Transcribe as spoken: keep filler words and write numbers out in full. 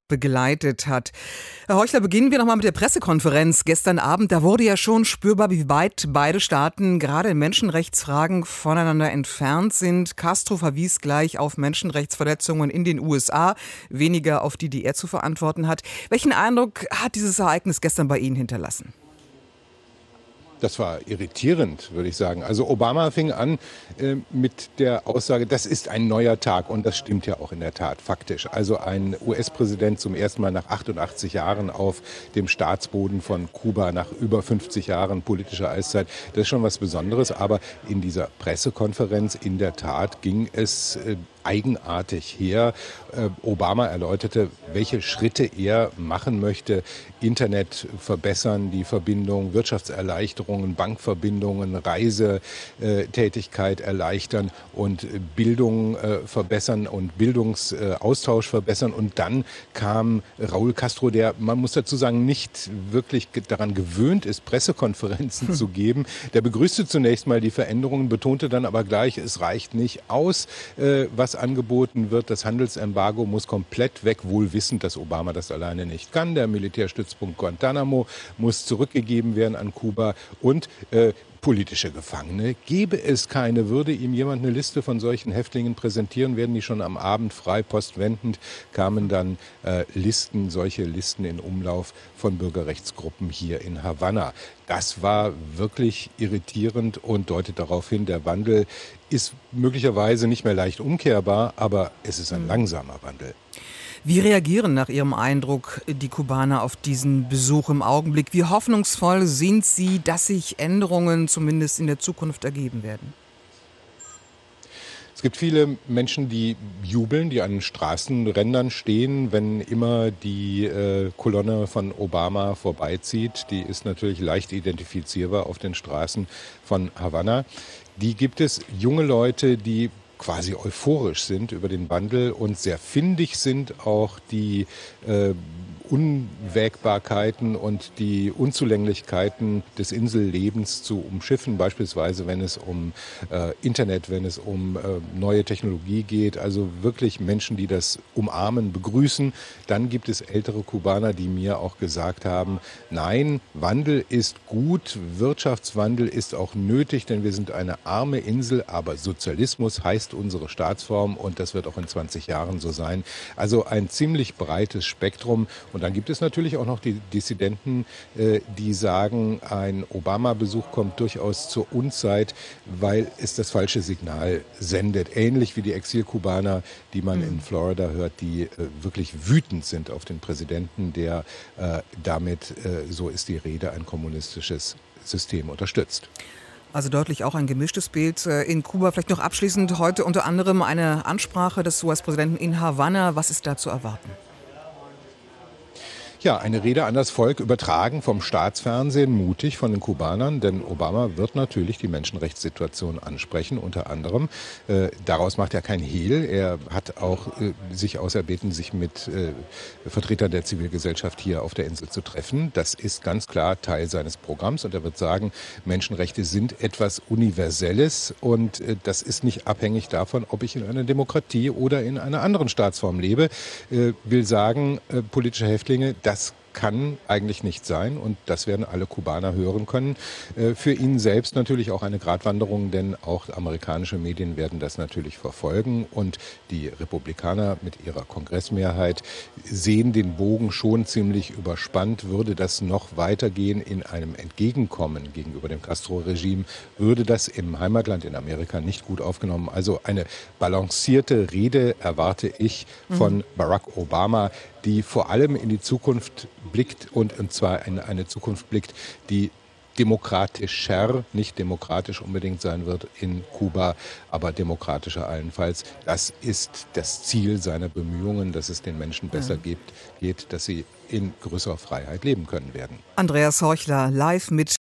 begleitet hat. Herr Heuchler, beginnen wir nochmal mit der Pressekonferenz gestern Abend. Da wurde ja schon spürbar, wie weit beide Staaten gerade in Menschenrechtsfragen voneinander entfernt sind. Castro verwies gleich auf Menschenrechtsverletzungen in den U S A, weniger auf die, die er zu verantworten hat. Welchen Eindruck hat dieses Ereignis gestern bei Ihnen hinterlassen? Das war irritierend, würde ich sagen. Also Obama fing an äh, mit der Aussage, das ist ein neuer Tag. Und das stimmt ja auch in der Tat, faktisch. Also ein U S-Präsident zum ersten Mal nach achtundachtzig Jahren auf dem Staatsboden von Kuba, nach über fünfzig Jahren politischer Eiszeit. Das ist schon was Besonderes. Aber in dieser Pressekonferenz in der Tat ging es äh, eigenartig her. Äh, Obama erläuterte, welche Schritte er machen möchte. Internet verbessern, die Verbindung, Wirtschaftserleichterungen, Bankverbindungen, Reisetätigkeit erleichtern und Bildung äh, verbessern und Bildungsaustausch verbessern. Und dann kam Raúl Castro, der, man muss dazu sagen, nicht wirklich daran gewöhnt ist, Pressekonferenzen zu geben. Der begrüßte zunächst mal die Veränderungen, betonte dann aber gleich, es reicht nicht aus, äh, was angeboten wird. Das Handelsembargo muss komplett weg, wohl wissend, dass Obama das alleine nicht kann. Der Militärstützpunkt Guantánamo muss zurückgegeben werden an Kuba und äh, politische Gefangene. Gäbe es keine, würde ihm jemand eine Liste von solchen Häftlingen präsentieren, werden die schon am Abend frei, postwendend kamen dann äh, Listen, solche Listen in Umlauf von Bürgerrechtsgruppen hier in Havanna. Das war wirklich irritierend und deutet darauf hin, der Wandel ist möglicherweise nicht mehr leicht umkehrbar, aber es ist ein langsamer Wandel. Wie reagieren nach Ihrem Eindruck die Kubaner auf diesen Besuch im Augenblick? Wie hoffnungsvoll sind Sie, dass sich Änderungen zumindest in der Zukunft ergeben werden? Es gibt viele Menschen, die jubeln, die an den Straßenrändern stehen, wenn immer die äh, Kolonne von Obama vorbeizieht. Die ist natürlich leicht identifizierbar auf den Straßen von Havanna. Die gibt es junge Leute, die quasi euphorisch sind über den Wandel und sehr findig sind, auch die äh, Unwägbarkeiten und die Unzulänglichkeiten des Insellebens zu umschiffen, beispielsweise wenn es um äh, Internet, wenn es um äh, neue Technologie geht, also wirklich Menschen, die das umarmen, begrüßen. Dann gibt es ältere Kubaner, die mir auch gesagt haben, nein, Wandel ist gut, Wirtschaftswandel ist auch nötig, denn wir sind eine arme Insel, aber Sozialismus heißt unsere Staatsform und das wird auch in zwanzig Jahren so sein. Also ein ziemlich breites Spektrum. Und dann gibt es natürlich auch noch die Dissidenten, äh, die sagen, ein Obama-Besuch kommt durchaus zur Unzeit, weil es das falsche Signal sendet. Ähnlich wie die Exilkubaner, die man mhm. in Florida hört, die äh, wirklich wütend sind auf den Präsidenten, der äh, damit, äh, so ist die Rede, ein kommunistisches System unterstützt. Also deutlich auch ein gemischtes Bild in Kuba. Vielleicht noch abschließend heute unter anderem eine Ansprache des U S-Präsidenten in Havanna. Was ist da zu erwarten? Ja, eine Rede an das Volk übertragen vom Staatsfernsehen, mutig von den Kubanern, denn Obama wird natürlich die Menschenrechtssituation ansprechen, unter anderem. Äh, daraus macht er kein Hehl. Er hat auch äh, sich auserbeten, sich mit äh, Vertretern der Zivilgesellschaft hier auf der Insel zu treffen. Das ist ganz klar Teil seines Programms und er wird sagen, Menschenrechte sind etwas Universelles und äh, das ist nicht abhängig davon, ob ich in einer Demokratie oder in einer anderen Staatsform lebe. Äh, will sagen, äh, politische Häftlinge, das kann eigentlich nicht sein und das werden alle Kubaner hören können. Für ihn selbst natürlich auch eine Gratwanderung, denn auch amerikanische Medien werden das natürlich verfolgen und die Republikaner mit ihrer Kongressmehrheit sehen den Bogen schon ziemlich überspannt. Würde das noch weitergehen in einem Entgegenkommen gegenüber dem Castro-Regime, würde das im Heimatland in Amerika nicht gut aufgenommen. Also eine balancierte Rede erwarte ich von Barack Obama, die vor allem in die Zukunft blickt und, und zwar in eine Zukunft blickt, die demokratischer, nicht demokratisch unbedingt sein wird in Kuba, aber demokratischer allenfalls. Das ist das Ziel seiner Bemühungen, dass es den Menschen besser ja. geht, geht, dass sie in größerer Freiheit leben können werden. Andreas Heuchler live mit